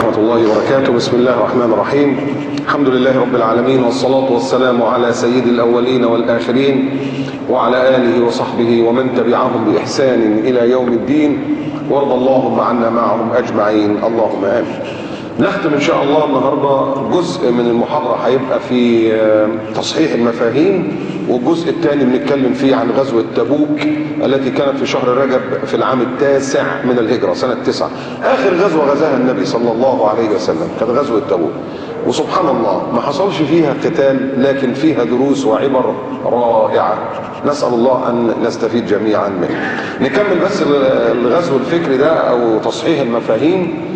ورحمة الله وبركاته. بسم الله الرحمن الرحيم. الحمد لله رب العالمين، والصلاة والسلام على سيد الأولين والآخرين وعلى آله وصحبه ومن تبعهم بإحسان إلى يوم الدين، وارض اللهم عنا معهم أجمعين، اللهم آمين. نختم إن شاء الله النهاردة جزء من المحاضرة هيبقى في تصحيح المفاهيم، والجزء الثاني بنتكلم فيه عن غزوة تبوك التي كانت في شهر رجب في العام 9 من الهجرة، سنة 9. آخر غزوة غزاها النبي صلى الله عليه وسلم كانت غزوة تبوك، وسبحان الله ما حصلش فيها قتال، لكن فيها دروس وعبر رائعة، نسأل الله أن نستفيد جميعا منه. نكمل بس الغزو الفكري ده أو تصحيح المفاهيم.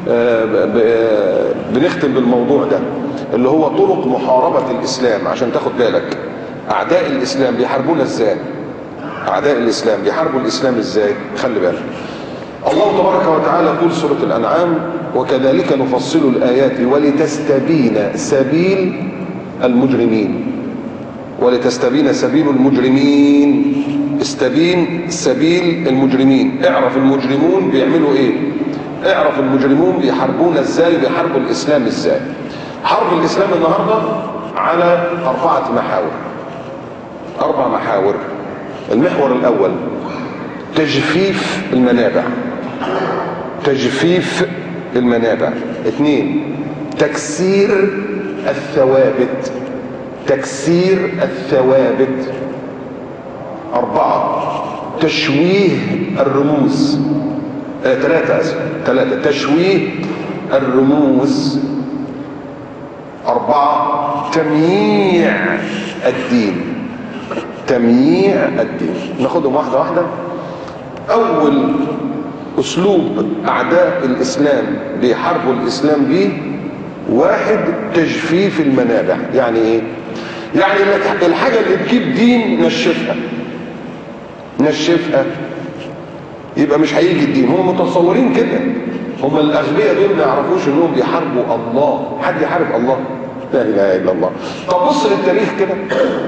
بنختم بالموضوع ده اللي هو طرق محاربة الإسلام، عشان تاخد بالك أعداء الإسلام بيحاربونا إزاي، أعداء الإسلام بيحاربوا الإسلام إزاي. خلي بالك الله تبارك وتعالى يقول سورة الأنعام: وكذلك نفصل الآيات ولتستبين سبيل المجرمين. ولتستبين سبيل المجرمين، استبين سبيل المجرمين، اعرف المجرمون بيعملوا ايه، اعرف المجرمون بيحاربونا ازاي، بيحاربوا الإسلام ازاي. حرب الإسلام النهاردة على 4 محاور، 4 محاور. المحور الأول تجفيف المنابع، تجفيف المنابع. 2 تكسير الثوابت، تكسير الثوابت. 4 تشويه الرموز. 3 تشويه الرموز. 4 تمييع الدين، تمييع الدين. ناخدهم واحدة واحدة. أول أسلوب أعداء الإسلام بيحاربوا الإسلام بيه: 1 تجفيف المنابع. يعني إيه؟ يعني الحاجة اللي تجيب دين نشفها، نشفها، يبقى مش هيجي الدين. هم متصورين كده، هم الأغبياء دول ما يعرفوش إنهم بيحاربوا الله. حد يحارب الله؟ لا إله إلا الله. طب بص للتاريخ كده،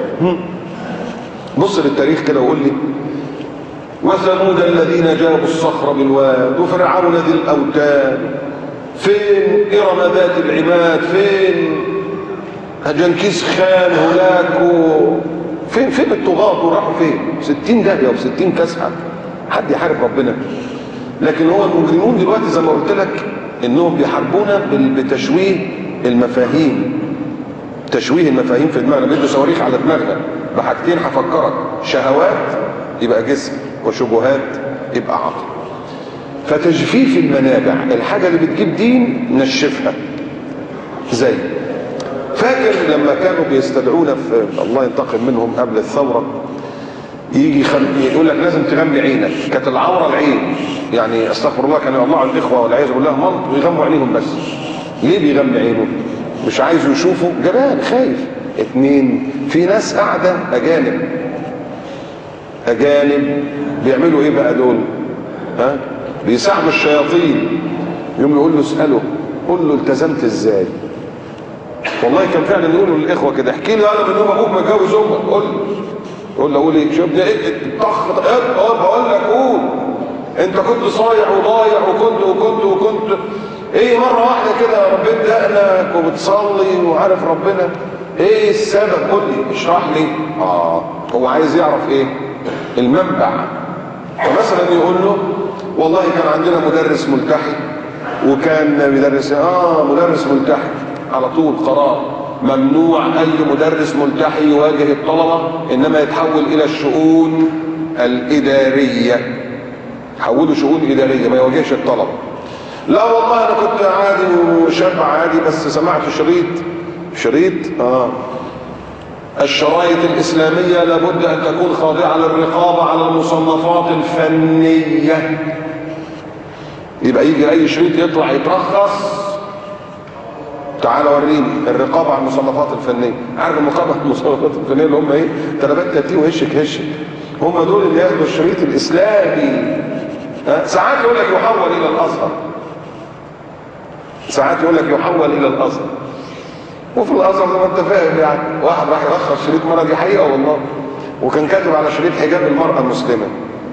بص للتاريخ كده وقول لي: وثمود الذين جابوا الصخر بالواد، وفرعون ذي الأوتاد، فين إرم ذات العماد، فين جنكيز خان هولاكو، فين الطغاة وراحوا فين؟ 60 داهية و60 كسحة. حد يحارب ربنا؟ لكن هو المجرمون دلوقتي زي ما قلت لك انهم بيحاربونا بتشويه المفاهيم، تشويه المفاهيم في دماغنا. بيدوا صواريخ على دماغنا بحاجتين هفكرك: شهوات يبقى جسم، وشبهات يبقى عقل. فتجفيف المنابع، الحاجة اللي بتجيب دين نشفها. زي فاكر لما كانوا بيستدعونا في الله ينتقم منهم قبل الثورة، يجي يقول لك لازم تغمي عينك. كانت العورة العين، يعني استغفر الله، كانوا يطلعوا الإخوة والعياذ بالله ملط ويغموا عينيهم. بس ليه بيغمي عينه؟ مش عايزوا يشوفوا، جبان، خايف. 2 في ناس قاعدة أجانب بيعملوا إيه بقى دول؟ بيساعدوا الشياطين. يوم يقول له اسأله، قول له التزمت إزاي؟ والله كان فعلا يقولوا للإخوة كده: احكي لي أنا من يوم أبوك متجوز أمك، قول له. قول إيه؟ شوف ده إيه؟ بقول لك قول. أنت كنت صايع وضايع وكنت إيه مرة واحدة كده ربنا دقنك وبتصلي وعارف ربنا؟ إيه السبب؟ قول لي، اشرح لي. هو عايز يعرف إيه؟ المنبع. فمثلا يقول له: والله كان عندنا مدرس ملتحي، وكان بيدرس مدرس ملتحي، على طول قرار: ممنوع أي مدرس ملتحي يواجه الطلبة، إنما يتحول إلى الشؤون الإدارية. حولوا شؤون إدارية، ما يواجهش الطلبة. لا والله أنا كنت عادي وشاب عادي، بس سمعت شريط الشرايط الإسلامية لابد أن تكون خاضعة للرقابة على المصنفات الفنية. يبقى يجي أي شريط يطلع يترخص: تعال وريني الرقابة على المصنفات الفنية. عارف الرقابة على المصنفات الفنية اللي هم ايه؟ تربات تاتي وهشك. هم دول اللي ياخدوا الشريط الإسلامي. ساعات يقول لك يحول إلى الأزهر، ساعات يقول لك يحول إلى الأزهر. وفي الأزهر زي ما أنت فاهم، يعني واحد راح يرخص شريط مرة، دي حقيقة والله، وكان كاتب على شريط حجاب المرأة المسلمة.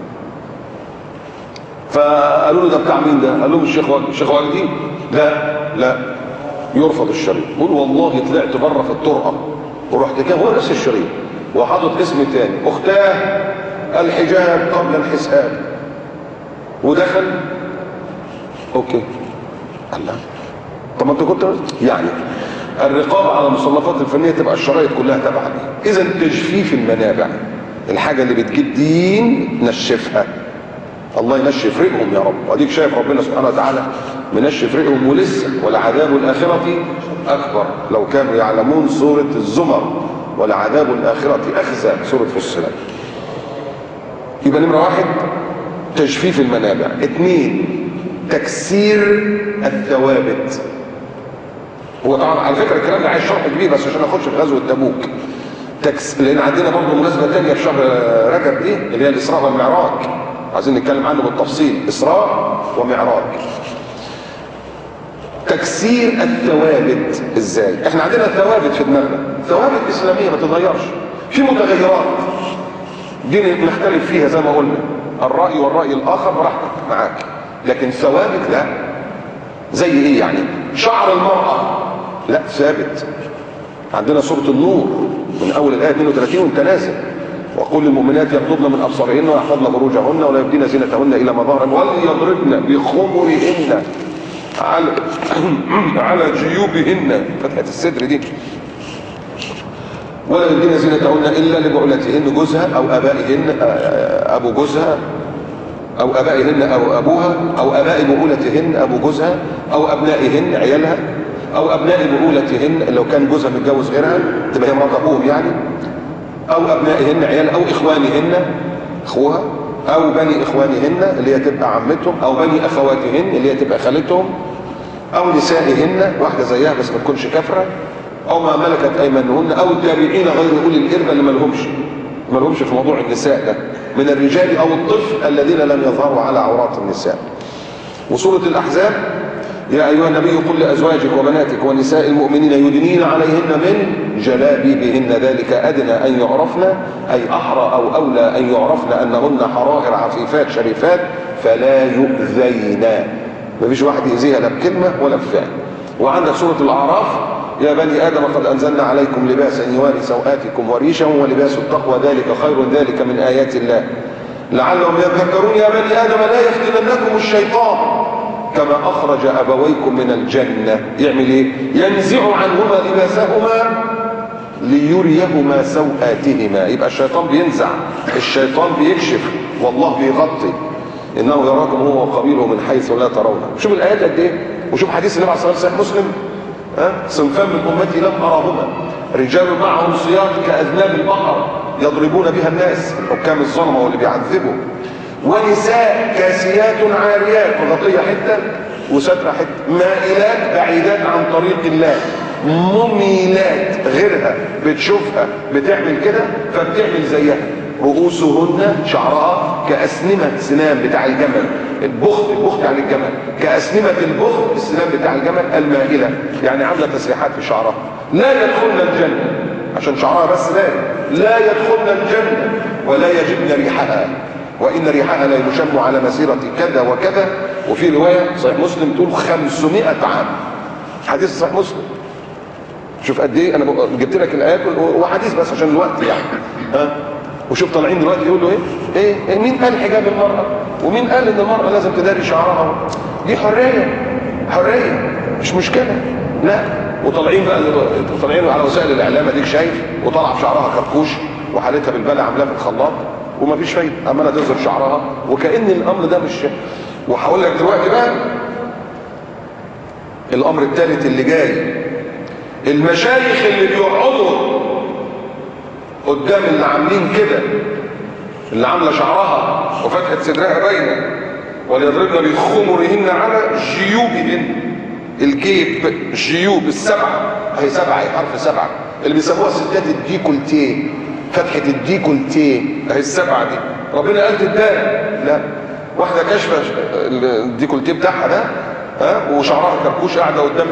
فقالوا له: ده بتاع مين ده؟ قال لهم: الشيخ وجدي. لا، لا، يرفض الشريط. قول والله طلعت بره في الطرقه ورحت كده، هو نفس الشريط وحاطط اسم تاني، اختاه الحجاب قبل الحساب، ودخل اوكي. الله، طب ما انت كنت يعني الرقابه على المصنفات الفنيه تبقى الشرايط كلها تابعه ليه. اذا تجفيف المنابع، الحاجه اللي بتجيب دين نشفها. الله ينشف رئهم يا رب. واديك شايف ربنا سبحانه وتعالى منشف رئهم ولسه، ولعذاب الاخره اكبر لو كانوا يعلمون. سوره الزمر، ولعذاب الاخره اخزى، سوره فصلت. يبقى نمره واحد تجفيف المنابع. اثنين تكسير الثوابت. هو طبعا على فكره الكلام ده عايز شرح كبير، بس عشان اخش في غزوه تبوك لان عندنا برضه مناسبه ثانيه في شهر رجب دي اللي هي الاسراء والمعراج، عايزين نتكلم عنه بالتفصيل. اسراء ومعراج. تكسير الثوابت ازاي؟ احنا عندنا ثوابت في دماغنا، ثوابت اسلاميه ما تتغيرش. في متغيرات دي نختلف فيها زي ما قلنا، الراي والراي الاخر براحتك معاك، لكن ثوابت لا. زي ايه يعني؟ شعر المراه لا ثابت، عندنا سوره النور من اول الايه 32 وانت نازل، وقل للمؤمنات يغضضن من ابصارهن ويحفظن فروجهن ولا يبدين زينتهن الى ما ظهر وليضربن بخمرهن على جيوبهن، فتحه الصدر دي، ولا يبدين زينتهن الا لبعولتهن جوزها او ابائهن، ابو جوزها او ابائهن او ابوها، او اباء بعولتهن ابو جوزها، او ابنائهن عيالها، او ابناء بعولتهن لو كان جوزها متجوز غيرها تبقى هي مرات ابوهم يعني، او ابنائهن عيال، او اخوانهن اخوها، او بني اخوانهن اللي هي تبقى عمتهم، او بني اخواتهن اللي هي تبقى خالتهم، او نسائهن واحده زيها بس ما تكونش كافره، او ما ملكت ايمانهن، او التابعين غير اولي الاربه اللي ما لهمش في موضوع النساء ده من الرجال او الطفل الذين لم يظهروا على عورات النساء. وسوره الاحزاب يا ايها النبي قل لازواجك وبناتك ونساء المؤمنين يدنين عليهن من جلابيبهن ذلك ادنى ان يعرفن، اي احرى او اولى ان يعرفن انهن حرائر عفيفات شريفات فلا يؤذين، مفيش واحد يأذيها لا بكلمه ولا بفعل. وعندك سوره الاعراف يا بني ادم قد انزلنا عليكم لباسا يواري سوآتكم وريشا ولباس التقوى ذلك خير ذلك من ايات الله لعلهم يذكرون يا بني ادم لا يفتننكم الشيطان كما اخرج ابويكم من الجنه. يعمل ايه؟ ينزع عنهما لباسهما ليريهما سوآتهما. يبقى الشيطان بينزع، الشيطان بيكشف والله بيغطي. انه يراكم هو وقبيله من حيث لا ترونه. شوف الايات قد ايه، وشوف حديث النبي عليه الصلاه والسلام مسلم، صنفان من امتي لم اراهما رجال معهم صياط كاذناب البقر يضربون بها الناس، الحكام الظلمه واللي بيعذبوا، ونساء كاسيات عاريات مغطيه حته وستر حته، مائلات بعيدات عن طريق الله، مميلات غيرها بتشوفها بتعمل كده فبتعمل زيها، رؤوسهن شعرها كأسنمة سنام بتاع الجمل، البخت عن الجمل كأسنمة البخت السنام بتاع الجمل، المائلة يعني عاملة تسريحات في شعرها. لا يدخلن الجنة عشان شعرها بس لا يدخلن الجنة ولا يجدن ريحها، وإن ريحها لا يشم على مسيرة كذا وكذا. وفي رواية صحيح مسلم تقول 500 عام، حديث صحيح مسلم. شوف قد ايه انا جبت لك الايات وحديث بس عشان الوقت يعني. وشوف طالعين دلوقتي يقولوا ايه مين قال حجاب المرأة ومين قال ان المرأة لازم تداري شعرها؟ دي حرية مش مشكلة. لا، وطالعين بقى طالعين على وسائل الاعلام اديك شايف، وطالعه بشعرها كركوش وحالتها بالبلع عاملاه في الخلاط ومفيش فايده، عماله تظهر شعرها وكأن الامر ده مش. وهقول لك دلوقتي بقى الامر الثالث اللي جاي، المشايخ اللي بيقعدوا قدام اللي عاملين كده، اللي عامله شعرها وفتحه صدرها باينه، وليضربن بخمرهن على جيوبهن، الجيب الجيوب السبعه، اهي سبعه، اهي حرف سبعه اللي بيسموها الستات الديكولتيه، فتحه الديكولتيه اهي السبعه دي. ربنا قال تداري؟ لا، واحده كاشفه الديكولتيه بتاعها ده وشعرها كركوش قاعده قدام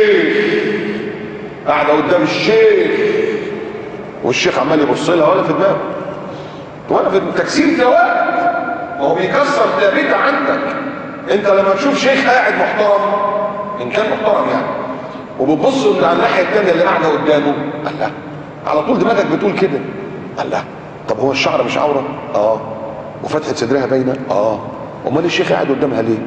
الشيخ، والشيخ عمال يبص لها ولا في دماغه ولا في تكسير ثوابت. وهو بيكسر ثابته عندك. انت لما تشوف شيخ قاعد محترم ان كان محترم يعني، وبتبص على الناحيه الثانيه اللي قاعده قدامه، الله، على طول دماغك بتقول كده، الله، طب هو الشعر مش عوره؟ وفتحه صدرها باينه؟ امال الشيخ قاعد قدامها ليه؟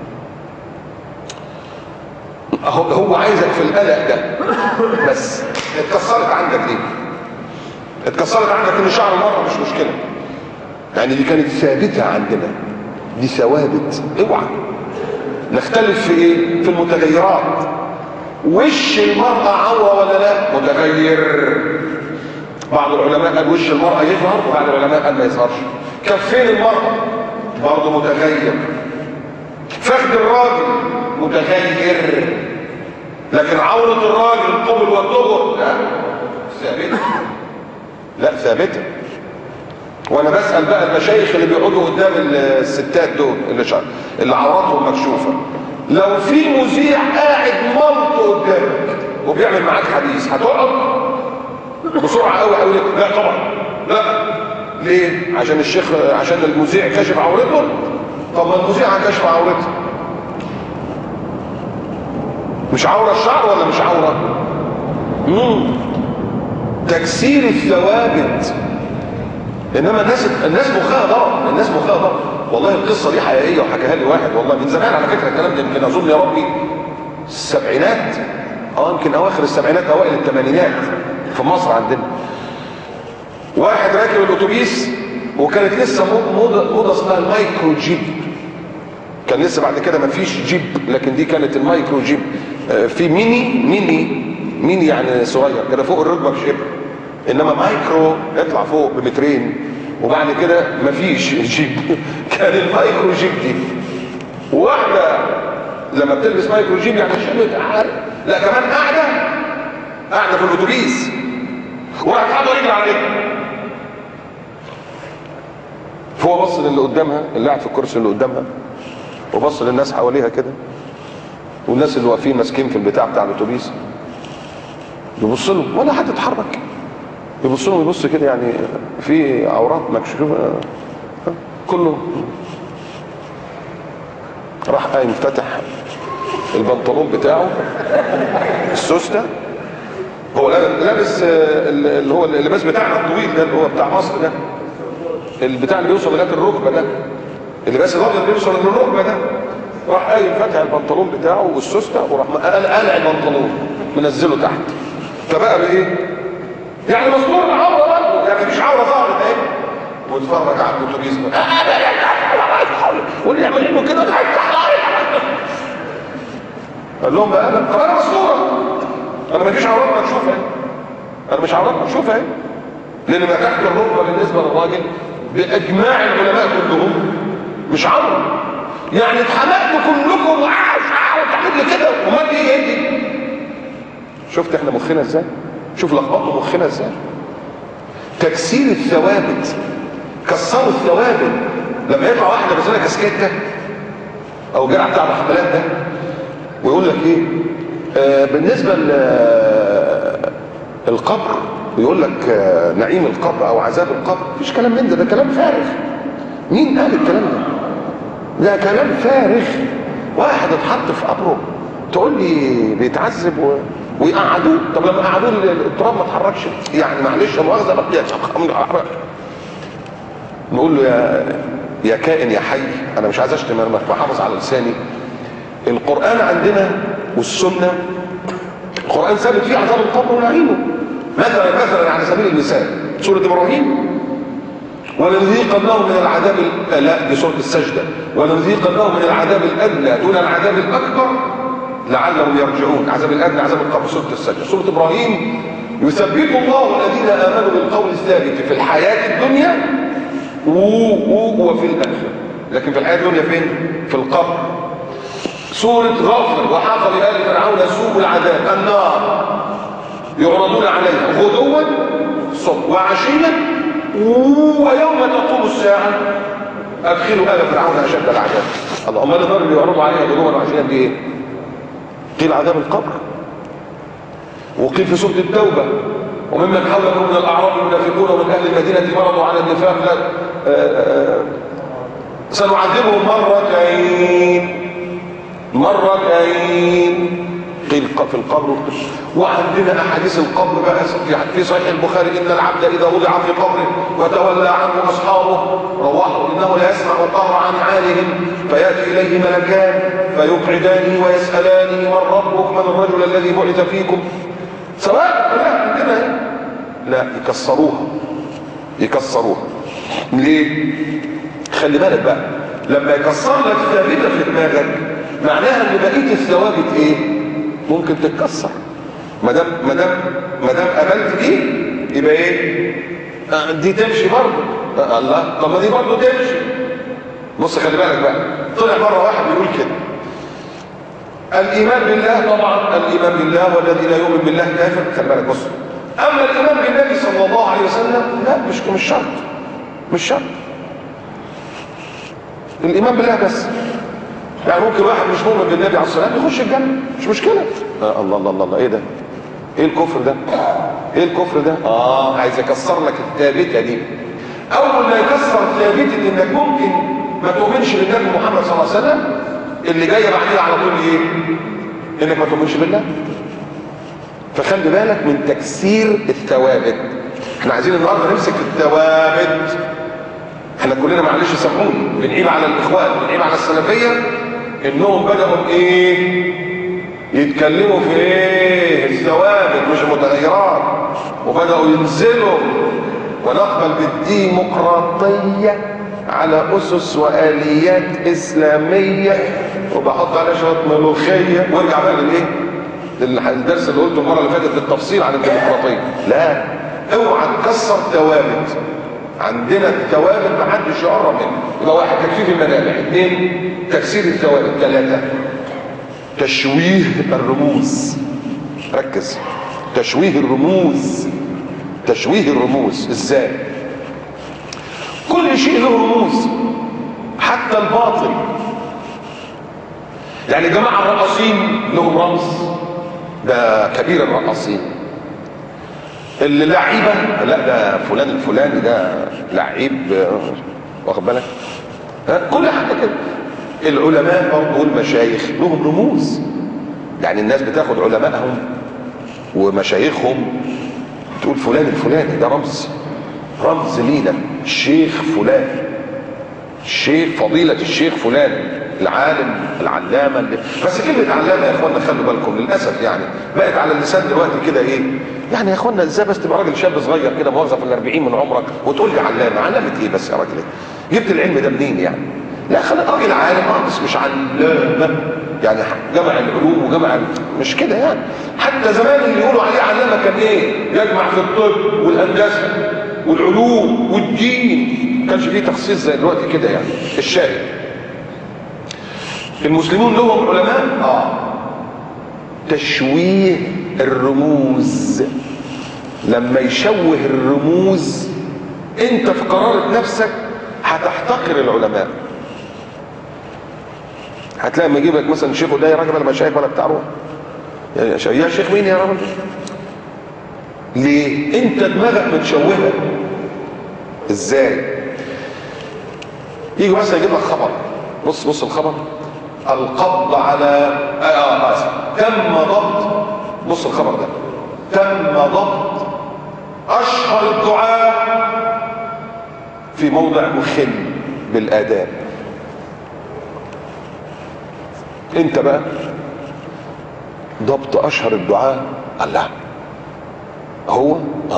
هو عايزك في القلق ده بس. اتكسرت عندك دي، اتكسرت عندك ان شعر المرأة مش مشكله، يعني دي كانت ثابته عندنا، دي ثوابت. اوعى نختلف في ايه؟ في المتغيرات. وش المرأة عورة ولا لا؟ متغير. بعض العلماء قال وش المرأة يظهر، وبعض العلماء قال ما يظهرش. كفين المرأة برضه متغير. فخذ الراجل متغير، لكن عورة الراجل القبل والدبر لا ثابتة، لا ثابتة. وانا بسأل بقى المشايخ اللي بيقعدوا قدام الستات دول اللي عوراتهم مكشوفة، لو في مذيع قاعد ملط قدامك وبيعمل معاك حديث هتقعد بسرعة قوي قوي؟ لا طبعا، لا. ليه؟ عشان الشيخ، عشان المذيع كشف عورته؟ طب ما المذيع كشف عورته مش عورة الشعر ولا مش عورة؟ تكسير الثوابت. انما الناس مخها ضرب، الناس مخها ضرب. والله القصه دي حقيقيه وحكاها لي واحد والله من زمان على فكره، الكلام ده يمكن اظن يا ربي السبعينات، يمكن اواخر السبعينات اوائل الثمانينات في مصر عندنا. واحد راكب الاتوبيس وكانت لسه موضه اسمها المايكرو جيب، كان لسه بعد كده ما فيش جيب، لكن دي كانت المايكرو جيب. في ميني يعني صغير كده فوق الركبه بشبر، انما مايكرو يطلع فوق بمترين، وبعد كده مفيش جيب. كان المايكرو جيب دي. وواحده لما بتلبس مايكرو جيب يعني شبه لا كمان قاعده في الاتوبيس، وراحت حاطه رجل على رجل. فهو بص للي قدامها، اللي قاعد في الكرسي اللي قدامها، وبص للناس حواليها كده، والناس اللي واقفين ماسكين في البتاع بتاع الاتوبيس يبص لهم ولا حد اتحرك، يبص لهم يبص كده يعني في عورات مكشوفه كله. راح قايم فتح البنطلون بتاعه السوسته، هو لابس اللي هو اللباس بتاعنا الطويل ده اللي هو بتاع مصر ده، البتاع اللي بيوصل لغايه الركبه ده، اللباس الابيض بيوصل للركبه ده. راح قايم فتح البنطلون بتاعه والسوسته، وراح قلع البنطلون منزله تحت، فبقى بايه؟ يعني مستور العوره برضه، يعني مفيش عوره ظهرت اهي. واتفرج على الاتوبيس واللي يعمل له كده قال لهم بقى انا مستوره، انا مفيش عورات مكشوفه اهي، انا مش عورات مكشوفه اهي، لان ما تحت الركبه بالنسبه للراجل باجماع العلماء كلهم مش عوره. يعني اتحمقتوا كلكم وتعمل لي كده، امال دي ايه دي؟ شفت احنا مخنا ازاي؟ شوف لخبطوا مخنا ازاي. تكسير الثوابت، كسروا الثوابت. لما يطلع واحده بس لها كاسكيته او جرع بتاع الحملات ده ويقول لك ايه بالنسبه للقبر، ويقول لك نعيم القبر او عذاب القبر، مفيش كلام من ده كلام فارغ. مين قال الكلام ده؟ ده كلام فارغ. واحد اتحط في قبره تقول لي بيتعذب ويقعدوه؟ طب لما قعدوه التراب ما اتحركش، يعني معلش مؤاخذه بقى نقول له يا كائن يا حي، انا مش عايز اشتم، انا بحافظ على لساني. القران عندنا والسنه، القران ثابت فيه عذاب القبر ونعيمه. مثلا على سبيل المثال سوره ابراهيم، ولنذيقنهم من العذاب لا دي سوره السجده، ولنذيقنهم من العذاب الادنى دون العذاب الاكبر لعلهم يرجعون. عذاب الادنى عذاب القبر سوره السجده. سوره ابراهيم يثبت الله الذين امنوا بالقول الثابت في الحياه الدنيا وفي الاخره، لكن في الحياه الدنيا فين؟ في القبر. سوره غافر، وحاق بآل فرعون سوء العذاب النار يعرضون عليها غدوا وعشيا ويوم تقوم الساعه ادخلوا آل فرعون اشد العذاب. اللهم النار اللي يعرضوا عليها غدوا وعشيا دي ايه؟ قيل عذاب القبر. وقيل في سوره التوبه وممن حولكم من الاعراب المنافقون ومن اهل المدينه مرضوا على النفاق سنعذبهم مرتين مرتين قيل في القبر. وعندنا احاديث القبر بقى في صحيح البخاري: ان العبد اذا وضع في قبره وتولى عنه اصحابه روحوا انه لا يسمع قهر نعالهم فياتي اليه ملكان فيقعدانه ويسالانه: من ربك؟ من الرجل الذي بعث فيكم؟ سواء لا كده. لا، يكسروها. ليه؟ خلي بالك بقى، لما يكسر لك ثابته في دماغك معناها ان بقيه الثوابت ايه؟ ممكن تتكسر. ما دام قبلت دي يبقى ايه؟ دي تمشي برضه. الله، طب ما دي برضه تمشي. بص خلي بالك بقى، طلع مره واحد بيقول كده: الايمان بالله، طبعا الايمان بالله والذي لا يؤمن بالله كافر. خلي بالك بص، اما الايمان بالنبي صلى الله عليه وسلم لا، مش شرط الايمان بالله بس. يعني ممكن واحد مش مؤمن بالنبي عليه الصلاه والسلام يخش الجنه، مش مشكله. الله، ايه ده؟ ايه الكفر ده؟ عايز يكسر لك الثابته دي. اول ما يكسر ثابته انك ممكن ما تؤمنش بالنبي محمد صلى الله عليه وسلم، اللي جايه بعديها على طول ايه؟ انك ما تؤمنش بالله. فخلي بالك من تكسير الثوابت. احنا عايزين النهارده نمسك الثوابت. احنا كلنا معلش سامحوني بنعيب على الاخوان، بنعيب على السلفيه انهم بداوا ايه؟ يتكلموا في ايه؟ الثوابت مش المتغيرات، وبداوا ينزلوا: ونقبل بالديمقراطيه على اسس واليات اسلاميه، وبحط عليها شويه ملوخيه. وارجع بقى للايه؟ الدرس اللي قلته المره اللي فاتت للتفصيل عن الديمقراطيه. لا، اوعى تكسر ثوابت. عندنا الثوابت ما حدش يقرب منها. يبقى واحد، تكفيف المنابع. اثنين، تكسير الثوابت. ثلاثه، تشويه الرموز. ركز، تشويه الرموز. ازاي؟ كل شيء له رموز، حتى الباطل. يعني جماعه الرقاصين لهم رمز، ده كبير الرقاصين. اللي لعيبه، لا ده فلان الفلاني ده لعيب، واخد بالك؟ كل حاجه كده. العلماء برضه والمشايخ لهم رموز. يعني الناس بتاخد علمائهم ومشايخهم تقول فلان الفلاني ده رمز لينا. الشيخ فلان، فضيله الشيخ فلان، العالم العلامه اللي... بس كلمه علامه يا اخوانا خلوا بالكم، للاسف يعني بقت على اللسان دلوقتي كده. ايه يعني يا اخوانا؟ ازاي بس تبقى راجل شاب صغير كده مؤاخذه في ال40 من عمرك وتقول لي علامه ايه بس يا راجل؟ ايه جبت العلم ده منين يعني؟ لا، خليك راجل عالم بس مش علامه. يعني جمع العلوم وجمع مش كده يعني. حتى زمان اللي يقولوا عليه علامه كان ايه؟ يجمع في الطب والهندسه والعلوم والدين، ما كانش فيه تخصيص زي دلوقتي كده يعني. الشاهد، المسلمون لهم علماء. تشويه الرموز. لما يشوه الرموز انت في قرارة نفسك هتحتقر العلماء. هتلاقي لما يجيب لك مثلا شيخ ده يا راجل ولا مشايخ ولا بتاع روح يا شيخ مين يا راجل؟ ليه؟ انت دماغك متشوهه. ازاي؟ يجي مثلا يجيب لك خبر، بص الخبر: القبض على تم ضبط، بص الخبر ده: تم ضبط اشهر الدعاة في موضع مخل بالآداب. انت بقى ضبط اشهر الدعاة. الله، هو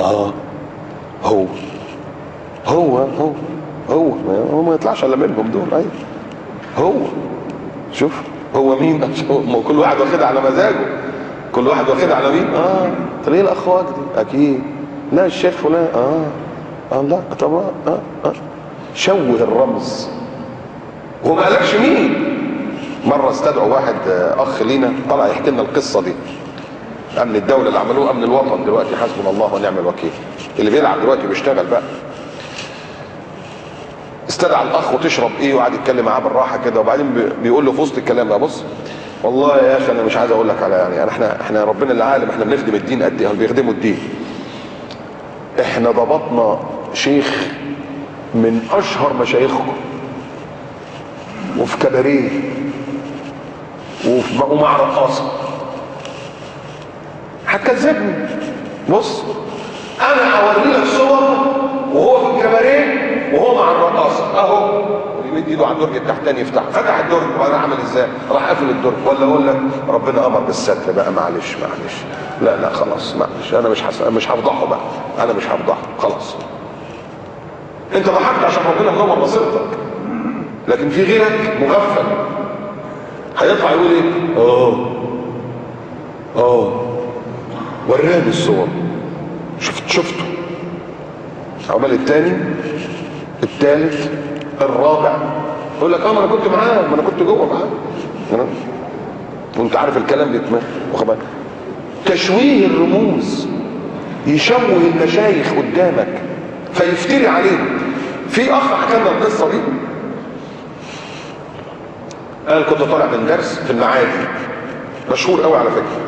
ما يطلعش الا منهم دول. ايوه هو. شوف هو مين؟ ما كل واحد واخدها على مزاجه، كل واحد واخدها على مين؟ تلاقيه الاخ وجدي اكيد، لا الشيخ فلان لا طبعا شوه الرمز. هو ما قالكش مين. مره استدعوا واحد اخ لينا طلع يحكي لنا القصه دي. امن الدوله اللي عملوه امن الوطن دلوقتي، حسبنا الله ونعم الوكيل، اللي بيلعب دلوقتي بيشتغل بقى. استدعى الاخ وتشرب ايه وقعد يتكلم معاه بالراحه كده، وبعدين بيقول له في وسط الكلام بقى: بص والله يا اخي انا مش عايز اقول لك على يعني احنا ربنا اللي عالم احنا بنخدم الدين قد ايه، بيخدموا الدين. احنا ضبطنا شيخ من اشهر مشايخكم وفي كباريه ومع رقاصه. هتكذبني. بص انا هوري لك صور وهو في الكباريه وهو مع الرقاصه اهو، يمد ايده على الدرج التحتاني يفتح، فتح الدرج وبعدين عمل ازاي؟ راح قافل الدرج. ولا اقول لك ربنا امر بالستر بقى، معلش لا خلاص معلش، انا مش هفضحه بقى، انا مش هفضحه خلاص. انت ضحكت عشان ربنا منور بصيرتك، لكن في غيرك مغفل هيطلع يقول ايه؟ وراني الصور، شفته. عمل الثاني، الثالث، الرابع، يقول لك ما انا كنت معاه، ما انا كنت جوه معاه، وانت عارف الكلام بيتم. واخد بالك؟ تشويه الرموز، يشوه المشايخ قدامك فيفتري عليه. في اخ حكى لنا القصه دي، قال كنت طالع من درس في المعادي، مشهور قوي على فكره،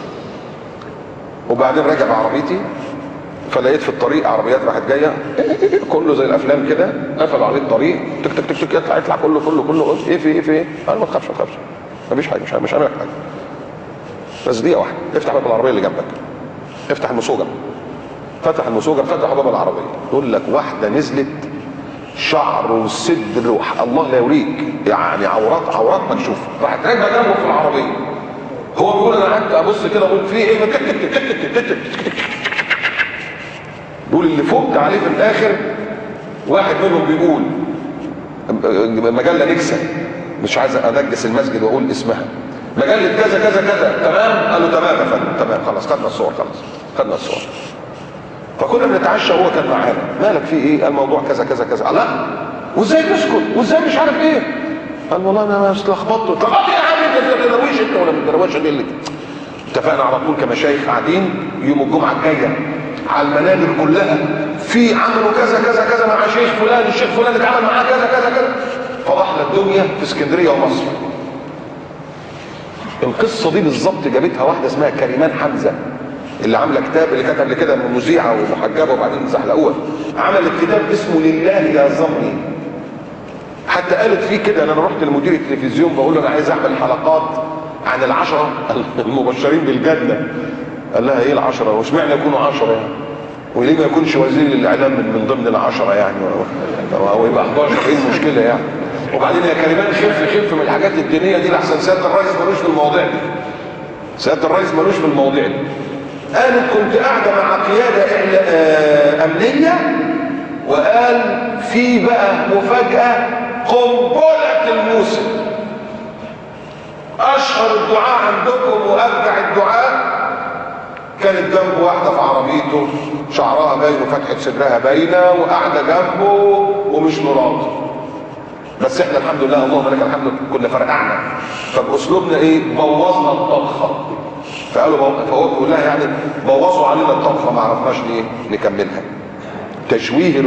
وبعدين راجع بعربيتي فلقيت في الطريق عربيات راحت جايه كله زي الافلام كده، قفلوا عليه الطريق، تك تك تك تك، يطلع كله قلت ايه في ايه؟ قال ما تخافش مفيش حاجه، مش هعمل لك حاجه، بس دقيقه واحده، افتح باب العربيه اللي جنبك، افتح المسوجه. فتح المسوجه، فتح باب العربيه، يقول لك واحده نزلت شعر وصدر الله لا يوريك، يعني عورات مكشوفه، راحت راكبه جنبه في العربيه. هو بيقول انا قعدت ابص كده اقول في ايه؟ بيقول اللي فقت عليه في الاخر واحد منهم بيقول مجله نكسه، مش عايز انجس المسجد واقول اسمها، مجله كذا كذا كذا، تمام؟ قال له تمام يا فندم، تمام خلاص، خدنا الصور. فكنا بنتعشى وهو كان معانا، مالك في ايه؟ قال الموضوع كذا كذا كذا. لا وازاي تسكت؟ وازاي مش عارف ايه؟ قال والله انا اتلخبطت. طب يا عم انت بتدرويش انت ولا ما بتدرويش؟ دي اللي اتفقنا على طول كمشايخ قاعدين يوم الجمعه الجايه على المنابر كلها، في عملوا كذا كذا كذا مع شيخ فلان، الشيخ فلان اتعمل معاه كذا كذا كذا. فضحنا الدنيا في اسكندريه ومصر. القصه دي بالظبط جابتها واحده اسمها كريمان حمزه، اللي عامله كتاب، اللي كانت قبل كده مذيعه ومحجبه وبعدين زحلقوها، عملت كتاب اسمه لله يا ظني. حتى قالت فيه كده، انا رحت لمدير التلفزيون بقول له انا عايز اعمل حلقات عن العشره المبشرين بالجنه. قال لها ايه العشره؟ واشمعنى يكونوا 10 يعني؟ وليه ما يكونش وزير الاعلام من ضمن ال10 يعني؟ هو يبقى 11، ايه المشكله يعني؟ وبعدين يا كريمان خف من الحاجات الدينيه دي لحسن سياده الرئيس ملوش في المواضيع دي. سياده الرئيس ملوش في المواضيع دي. قالت كنت قاعده مع قياده امنيه، وقال في بقى مفاجاه، قنبله الموسم. اشهر الدعاء عندكم وابدع الدعاء كانت جنبه واحده في عربيته، شعرها باين وفتحه صدرها باينه، وقاعده جنبه ومش مراضي. بس احنا الحمد لله اللهم لك الحمد كنا فرقعنا، فباسلوبنا ايه؟ بوظنا الطبخه. فهو بيقول لها يعني بوظوا علينا الطبخه، ما عرفناش ايه نكملها. تشويه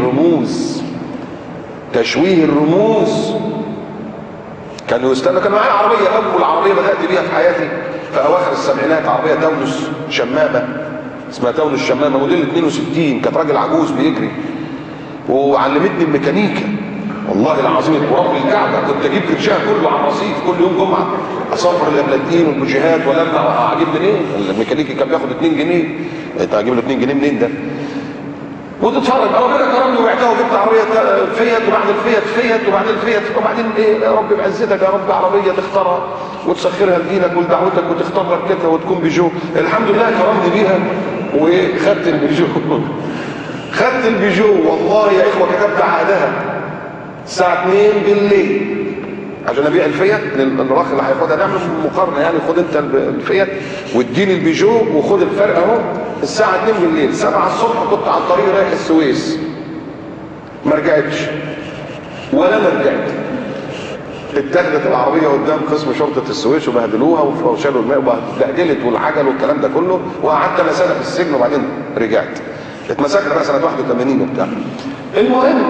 الرموز. كانوا يستنوا، كان معايا عربيه، اول عربيه بدات بيها في حياتي في اواخر السبعينات، عربيه تونس شمامه، اسمها تونس شمامه موديل 62، كانت راجل عجوز بيجري، وعلمتني الميكانيكا والله العظيم ورب الكعبه. كنت اجيب كرشها كله على الرصيف كل يوم جمعه، اصفر الابلاتين والبوجيهات ولما اجيب منين؟ الميكانيكي كان بياخد 2 جنيه، انت هجيب له 2 جنيه منين ده؟ وتتفرج ربنا كرمني وبعتها وجبت عربيه فيات، وبعد الفيات وبعدين الفيات، وبعدين ايه يا رب بعزتك يا رب عربيه تختارها وتسخرها لدينك ولدعوتك وتختار لك كده وتكون بيجو. الحمد لله كرمني بيها وخدت البيجو. خدت البيجو والله يا اخوه، كتبت عقدها الساعه 2 بالليل عشان ابيع الفيات للاخ اللي هياخدها، نعمل مقارنه يعني، خد انت الفيات واديني البيجو وخد الفرق اهو. الساعه 2 بالليل 7 الصبح كنت على الطريق رايح السويس، ما رجعتش ولا ما رجعت. اتاخدت العربيه قدام قسم شرطه السويس وبهدلوها وشالوا الماء وبهدلت والعجل والكلام ده كله، وقعدت انا سنه في السجن وبعدين رجعت. اتمسكنا بقى سنه 81 وبتاع. المهم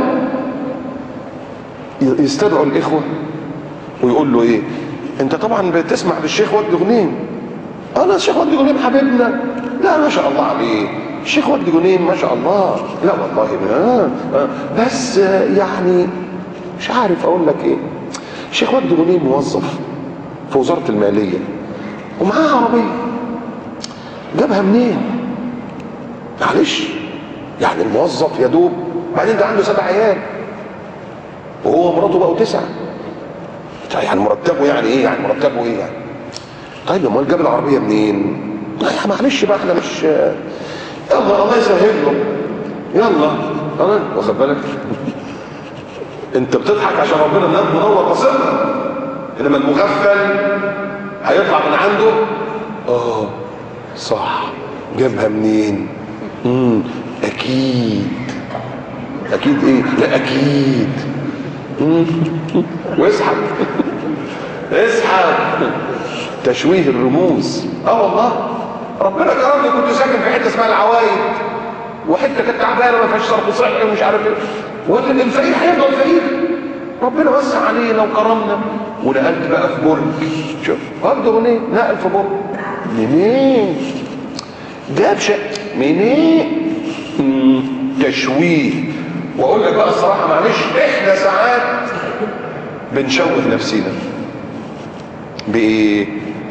يستدعوا الاخوه ويقول له ايه؟ انت طبعا بتسمع بالشيخ وجدي غنيم. انا الشيخ وجدي غنيم حبيبنا، لا ما شاء الله عليه الشيخ وجدي غنيم ما شاء الله، لا والله بس يعني مش عارف اقول لك ايه. الشيخ وجدي غنيم موظف في وزاره الماليه ومعاه عربيه، جابها منين؟ معلش يعني الموظف يا دوب، بعدين ده عنده 7 عيال وهو ومراته بقوا 9، يعني مرتبه يعني ايه؟ يعني مرتبه ايه يعني؟ طيب امال جاب العربيه منين؟ معلش بقى احنا مش، يلا الله يسهل له، يلا واخد بالك؟ انت بتضحك عشان ربنا منور بصيرنا، انما المغفل هيطلع من عنده صح جابها منين؟ اكيد ايه؟ لا اكيد واسحب اسحب تشويه الرموز. والله ربنا كرمني، كنت ساكن في حته اسمها العوايد، وحته كانت تعبانه ما فيهاش صرف صحي ومش عارف ايه، وقلت ان الفقير هيفضل فقير، ربنا وسع علينا وكرمنا، ونقلت بقى في برج. شوف برضه منين؟ نقل في برج منين؟ جاب شقه منين؟ تشويه. واقول لك بقى الصراحه معلش، احنا ساعات بنشوه نفسينا بايه؟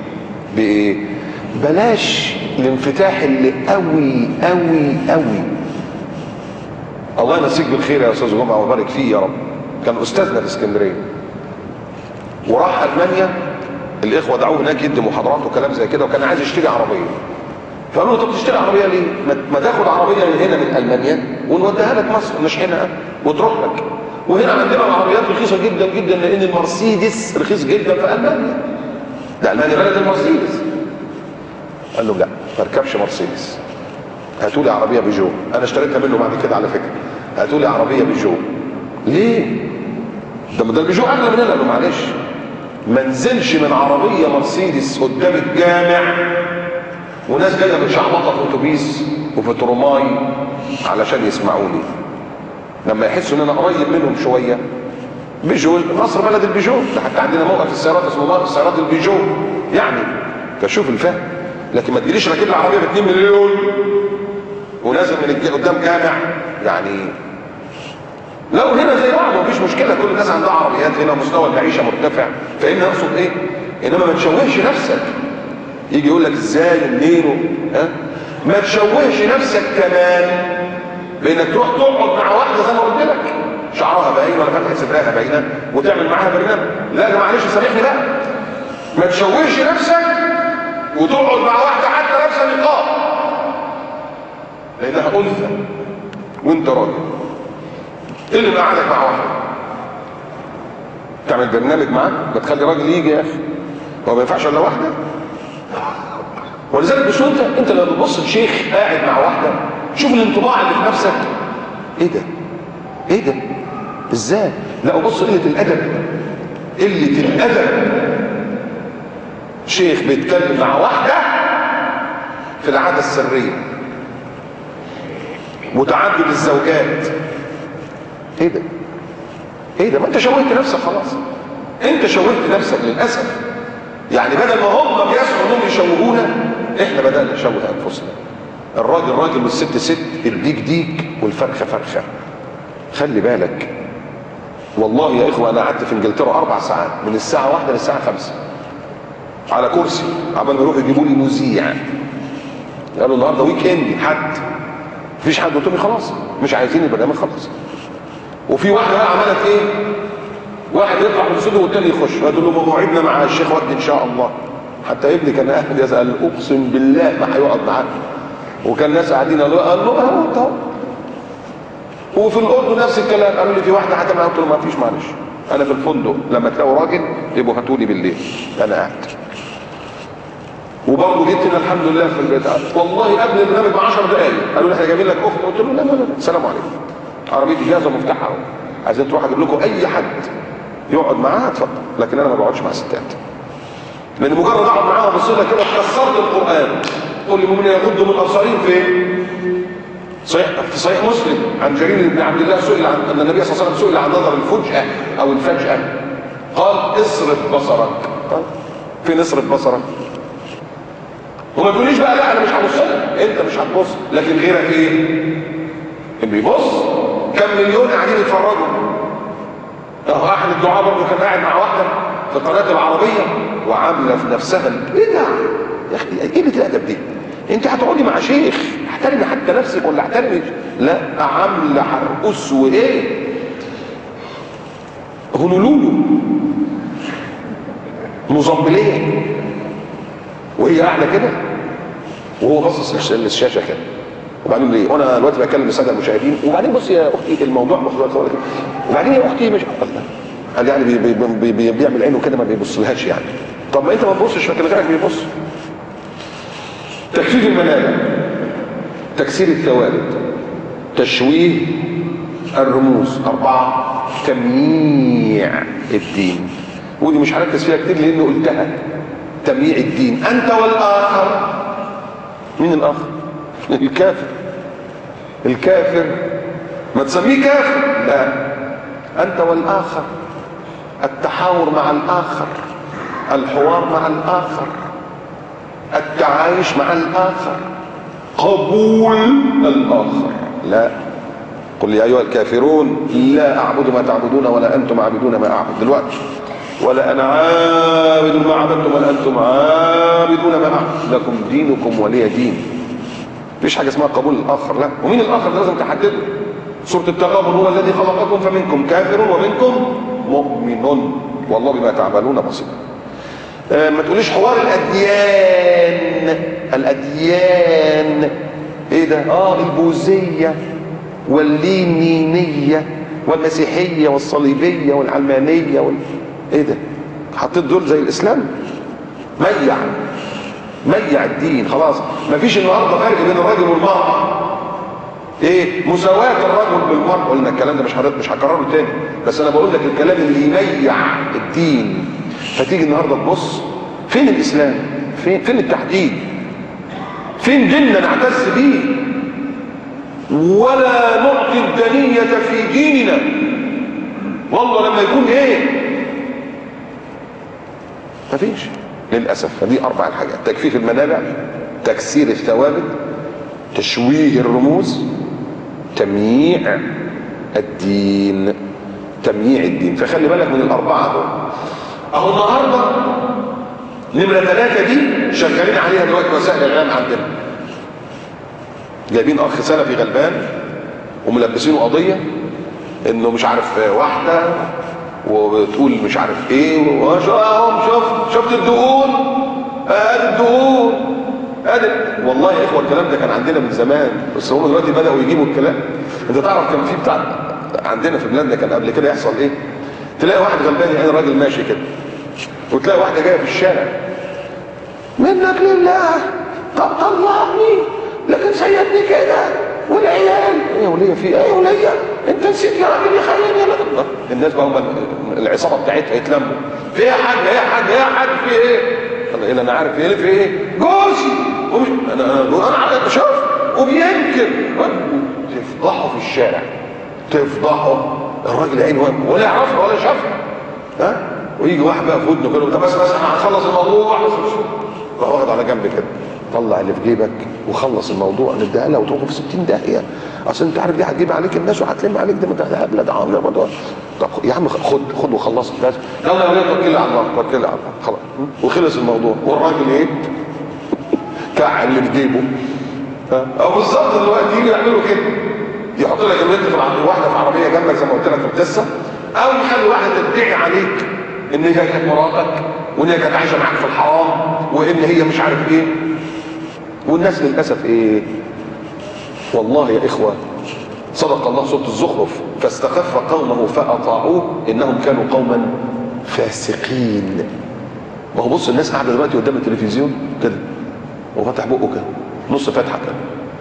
بلاش الانفتاح اللي قوي قوي قوي. الله يمسيك بالخير يا استاذ جمعه ويبارك فيه يا رب، كان استاذنا في اسكندريه وراح المانيا، الاخوه دعوه هناك يدي محاضرات وكلام زي كده، وكان عايز يشتري عربيه، فقالوا له طب تشتري عربيه ليه؟ ما تاخد عربيه من هنا من المانيا ونوديها لك مصر نشحنها وتروح لك، وهنا عندنا العربيات رخيصه جدا جدا، لان المرسيدس رخيص جدا في المانيا، ده المانيا بلد المرسيدس. قال له لا ما اركبش مرسيدس، هاتوا لي عربيه بيجو، انا اشتريتها منه بعد كده على فكره، هاتوا لي عربيه بيجو. ليه؟ ده البيجو اغلى من هنا. قال له معلش ما انزلش من عربيه مرسيدس قدام الجامع وناس جايه متشعبطه في اتوبيس وفي ترماي علشان يسمعوني، لما يحسوا ان انا قريب منهم شويه. بيجو مصر بلد البيجو، ده حتى عندنا موقف السيارات اسمه موقف السيارات البيجو، يعني فشوف الفهم. لكن ما تجيليش راكب لي عربيه ب 2 مليون ونازل من قدام جامع، يعني لو هنا زي بعض مفيش مشكله، كل الناس عندها عربيات هنا، مستوى المعيشه مرتفع، فاهمني اقصد ايه؟ انما ما تشوهش نفسك، يجي يقول لك ازاي ومنين ما تشوهش نفسك كمان بانك تروح تقعد مع واحده زي ما قلت لك شعرها باين ولا فتحه صدرها باينه وتعمل معاها برنامج. لا ده معلش سامحني بقى، ما تشوهش نفسك وتقعد مع واحده حتى لابسه نقاب، لانها انثى وانت راجل. ايه اللي قعدك مع واحده؟ تعمل برنامج معاك؟ ما تخلي راجل يجي يا اخي، هو ما ينفعش الا واحده؟ ولذلك مش انت لما بتبص لشيخ قاعد مع واحده، شوف الانطباع اللي في نفسك. ايه ده؟ ازاي؟ لا وبص قله الادب، شيخ بيتكلم مع واحده في العاده السريه، متعدد الزوجات. ايه ده؟ ما انت شوهت نفسك خلاص، انت شوهت نفسك للاسف. يعني بدل ما هم بيسعوا انهم يشوهونا، احنا بدأنا نشوه انفسنا. الراجل راجل والست ست، الديك ديك والفرخه فرخه. خلي بالك والله يا اخوه، انا قعدت في انجلترا 4 ساعات من الساعه 1 للساعه 5 على كرسي عمال ما يروحوا يجيبوا لي مذيع. قالوا النهارده ويك اند، حد مفيش حد، قلت لهم خلاص مش عايزين البرنامج خلاص. وفي واحده بقى عملت ايه؟ واحد يطلع من الصدر والتاني يخش، فقالوا له موعدنا مع الشيخ ودي ان شاء الله. حتى ابني كان قاعد يسال اقسم بالله ما هيقعد معاه، وكان ناس قاعدين قال له اهو. وفي الاردن نفس الكلام، قالوا لي في واحده حتى معايا، قلت له ما فيش معلش، انا في الفندق لما تلاقوا راجل يبقوا هاتوا لي بالليل انا قاعد. وبرضه جيت هنا الحمد لله في البيت والله قبل البرنامج ب 10 دقائق قالوا لي احنا جايبين لك اخت، قلت له لا السلام عليكم، عربيتي جاهزه ومفتاحها اهو، عايزين تروح اجيب لكم اي حد يقعد معاها اتفضل، لكن انا ما بقعدش مع ستات، لان مجرد اقعد معاها وابص لها كده كسرت القران. تقول لي المؤمنين يغضوا من ابصارهم فين؟ في صحيح مسلم عن جرير بن عبد الله سئل عن ان النبي صلى الله عليه وسلم سئل عن نظر الفجأة او الفجأة، قال اصرف بصرك. فين اصرف بصرك؟ وما تقوليش بقى لا انا مش هبص لك، انت مش هتبص، لكن غيرك ايه؟ اللي بيبص. كم مليون قاعدين يتفرجوا. اهو احد الدعاء برضه كان قاعد مع واحده في قناه العربيه، وعامله في نفسها البدع. يا اخي ايه اللي الادب دي؟ انت هتقعدي مع شيخ احترمي حتى نفسك ولا احترمي؟ لا، عامله حرقص وايه، هنولولو مزمبليه، وهي قاعده كده وهو باصص للشاشه كده. وبعدين ليه؟ وانا دلوقتي بكلم الساده المشاهدين، وبعدين بصي يا اختي الموضوع مخلوق، وبعدين يا اختي مش قال يعني بيعمل عينه كده ما بيبصلهاش يعني. طب ما انت ما تبصش لكن غيرك بيبص. تكفيف المنابع، تكسير الثوابت، تشويه الرموز. 4 تمييع الدين، ودي مش هركز فيها كتير لانه قلتها. تمييع الدين، انت والاخر. مين الاخر؟ الكافر. الكافر ما تسميه كافر، لا، انت والاخر، التحاور مع الاخر، الحوار مع الاخر، التعايش مع الاخر، قبول الاخر. لا، قل يا ايها الكافرون لا اعبد ما تعبدون ولا انتم عابدون ما اعبد. دلوقتي ولا انا عابد ما عبدتم ولا انتم عابدون ما اعبد، لكم دينكم ولي دين. مفيش حاجه اسمها قبول الاخر، لا. ومين الاخر ده لازم تحدده. سوره التغابن، هو الذي خلقكم فمنكم كافر ومنكم مؤمن والله بما تعملون بصير. ما تقوليش حوار الاديان. الاديان ايه ده؟ البوذيه واللينينيه والمسيحيه والصليبيه والعلمانيه ايه ده؟ حطيت دول زي الاسلام؟ ميع الدين خلاص. مفيش النهارده فرق بين الراجل والمرأة. ايه؟ مساواة الرجل بالمرأة. قلنا الكلام ده مش هكرره تاني، بس انا بقول لك الكلام اللي يميع الدين. فتيجي النهارده تبص فين الاسلام؟ فين التحديد؟ فين ديننا نعتز بيه؟ ولا نعطي الدنية في ديننا. والله لما يكون ايه؟ مفيش للاسف. فدي 4 الحاجات: تكفيف المنابع، تكسير الثوابت، تشويه الرموز، تمييع الدين. تمييع الدين. فخلي بالك من ال4 دول. اهو النهارده نمره 3 دي شغالين عليها دلوقتي وسائل الاعلام عندنا. جايبين اخ سلفي غلبان وملبسينه قضيه انه مش عارف واحده وبتقول مش عارف ايه، شفت الدهون؟ الدهون والله يا اخوه الكلام ده كان عندنا من زمان، بس هم دلوقتي بداوا يجيبوا الكلام. انت تعرف كان في بتاع عندنا في بلادنا كان قبل كده يحصل ايه؟ تلاقي واحد غلبان يعني راجل ماشي كده، وتلاقي واحده جايه في الشارع، منك لله طب طلعني، لكن سيبني كده والعيال ايه وليا في ايه وليا، انت نسيت يا راجل يا خليني. الناس بقى هم العصابه بتاعتها يتلموا في ايه يا حاج، ايه يا حاج، ايه يا حاج، في ايه؟ ايه انا عارف ايه في ايه؟ جوزي انا عارف شوف وبينكر. تفضحه في الشارع، تفضحه. الراجل عين ولا يعرفها ولا شافها، ها؟ ويجي واحد بقى في ودنه كده، طب بس احنا هنخلص الموضوع، راح واخد على جنب كده، طلع اللي في جيبك وخلص الموضوع، نديها لها وتروحوا في 60 داهيه. اصل انت عارف دي هتجيب عليك الناس وهتلم عليك ده هبله ده عامله موضوع. طب يا عم خد وخلص الناس. يلا يا ولاد توكلي على الله، توكلي على الله، خلاص وخلص الموضوع. والراجل ايه؟ كع اللي في جيبه. او بالظبط دلوقتي يجي يعملوا كده، يحط لك البنت في واحده في عربيه جنبك زي ما قلت لك في القصه، او يخلي واحده تدعي عليك ان هي كانت مراتك وان هي كانت عايشه معاك في الحرام وان هي مش عارف ايه. والناس للاسف ايه؟ والله يا اخوه صدق الله سوره الزخرف، فاستخف قومه فاطاعوه انهم كانوا قوما فاسقين. ما هو بص الناس قاعده دلوقتي قدام التلفزيون كده وفتح بقه كده نص فتحه كده،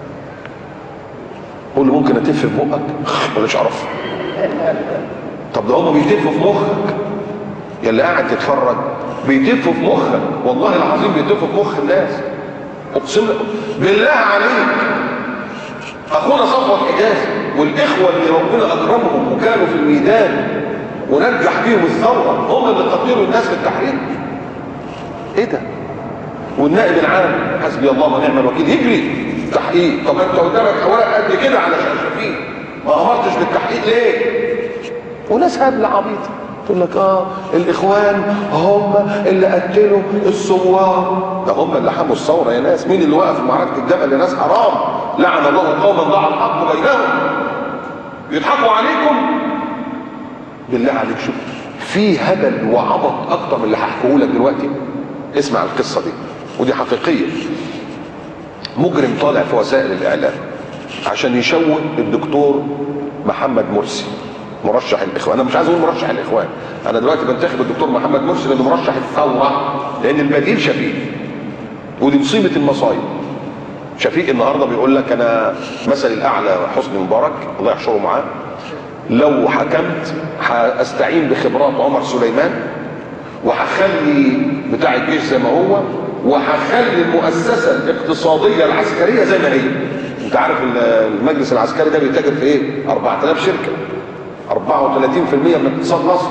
قول له ممكن اتف في بقك ولا مش عارف؟ طب ده هم بيتفوا في مخك يا اللي قاعد تتفرج، بيتفوا في مخك والله العظيم، بيتفوا في مخ الناس. اقسم بالله عليك اخونا صفوت حجازي والاخوه اللي ربنا اكرمهم وكانوا في الميدان ونجح بيهم الثوره، هم اللي قتلوا الناس في التحرير. ايه ده؟ والنائب العام حسبي الله ونعم الوكيل يجري تحقيق. طب انت قدامك اوراق قد كده على شفافين، ما امرتش بالتحقيق ليه؟ وناس هبله عبيطه تقول لك الاخوان هم اللي قتلوا الثوار. ده هم اللي حموا الثوره يا ناس. مين اللي وقف في معركه الجبل يا ناس؟ حرام. لعن الله قوما ضاع الحق بينهم. يضحكوا عليكم. بالله عليك شوف، في هبل وعبط اكتر من اللي هحكيه لك دلوقتي. اسمع القصه دي ودي حقيقيه. مجرم طالع في وسائل الاعلام عشان يشوه الدكتور محمد مرسي مرشح الاخوان. انا مش عايز اقول مرشح الاخوان، انا دلوقتي بنتخب الدكتور محمد مرسي لانه مرشح الثوره، لان البديل شفيق. ودي مصيبه المصايب. شفيق النهارده بيقول لك انا مثلي الاعلى حسني مبارك الله يحشره معاه، لو حكمت هستعين بخبرات عمر سليمان وهخلي بتاع الجيش زي ما هو، وهخلي المؤسسه الاقتصاديه العسكريه زي ما هي. انت عارف المجلس العسكري ده بيتاجر في ايه؟ 4000 شركه، 34% من اقتصاد مصر.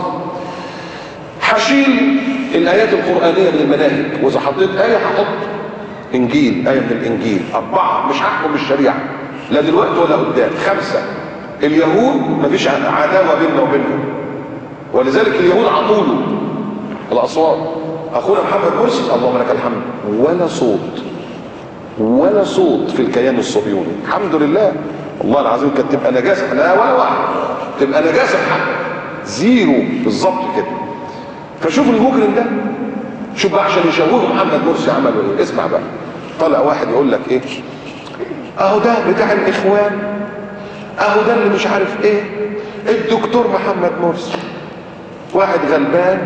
هشيل الايات القرانيه من المناهج، واذا حطيت ايه هحط انجيل، ايه من الانجيل. 4 مش هحكم بالشريعه لا دلوقتي ولا قدام. 5 اليهود مفيش عداوه بيننا وبينهم، ولذلك اليهود عطوله الاصوات. اخونا محمد مرسي اللهم لك الحمد ولا صوت، ولا صوت في الكيان الصهيوني الحمد لله. والله العظيم كانت تبقى نجاسه، لا ولا واحد، تبقى نجاسه بحق زيرو بالظبط كده. فشوف المجرم ده، شوف بقى عشان يشوهوا محمد مرسي عملوا ايه. اسمع بقى، طلع واحد يقول لك ايه، اهو ده بتاع الاخوان، اهو ده اللي مش عارف ايه، الدكتور محمد مرسي. واحد غلبان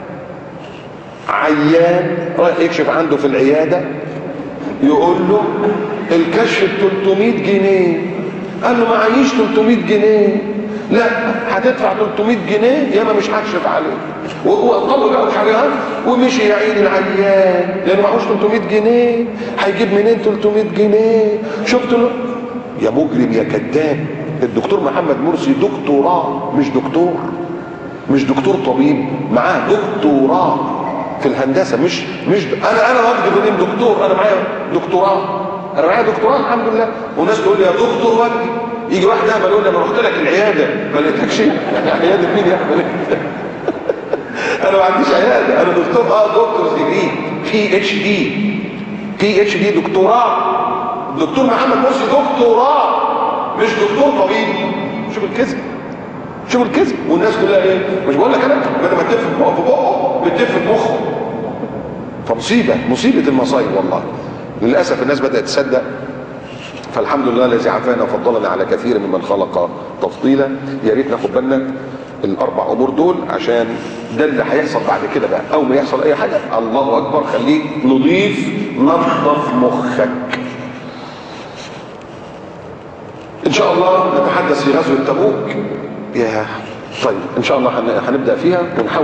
عيان رايح يكشف عنده في العياده، يقول له الكشف ب 300 جنيه. قال له معيش 300 جنيه. لا هتدفع 300 جنيه يا ما مش هكشف عليه. وطلب بقى الحاجات ومشي يا عيني العيان لانه معهوش 300 جنيه. هيجيب منين 300 جنيه؟ شفت له يا مجرم يا كذاب. الدكتور محمد مرسي دكتوراه، مش دكتور طبيب، معاه دكتوراه في الهندسه. مش انا وجدي بنين دكتور، انا معايا دكتوراه، انا معايا دكتوراه الحمد لله. والناس تقول لي يا دكتور وجدي، يجي واحد اهبل يقول لي انا رحت لك العياده ما لقيتكش. عياده مين يا احمد؟ انا ما عنديش عياده، انا دكتور دكتور ديجري بي اتش دي دكتوراه. الدكتور محمد مرسي دكتوراه مش دكتور طبيب. شوف الكذب، شوف الكذب. والناس كلها ايه؟ مش بقول لك انا بدل ما تلف في بقه بتلف في مخه. فمصيبه المصايب والله. للاسف الناس بدات تصدق. فالحمد لله الذي عافانا وفضلنا على كثير ممن خلق تفضيلا. يا ريت ناخد بالنا ال4 امور دول، عشان ده اللي هيحصل بعد كده بقى. اول ما يحصل اي حاجه الله اكبر خليك نضيف، نظف مخك. ان شاء الله نتحدث في غزوه تبوك. طيب ان شاء الله هنبدا فيها ونحاول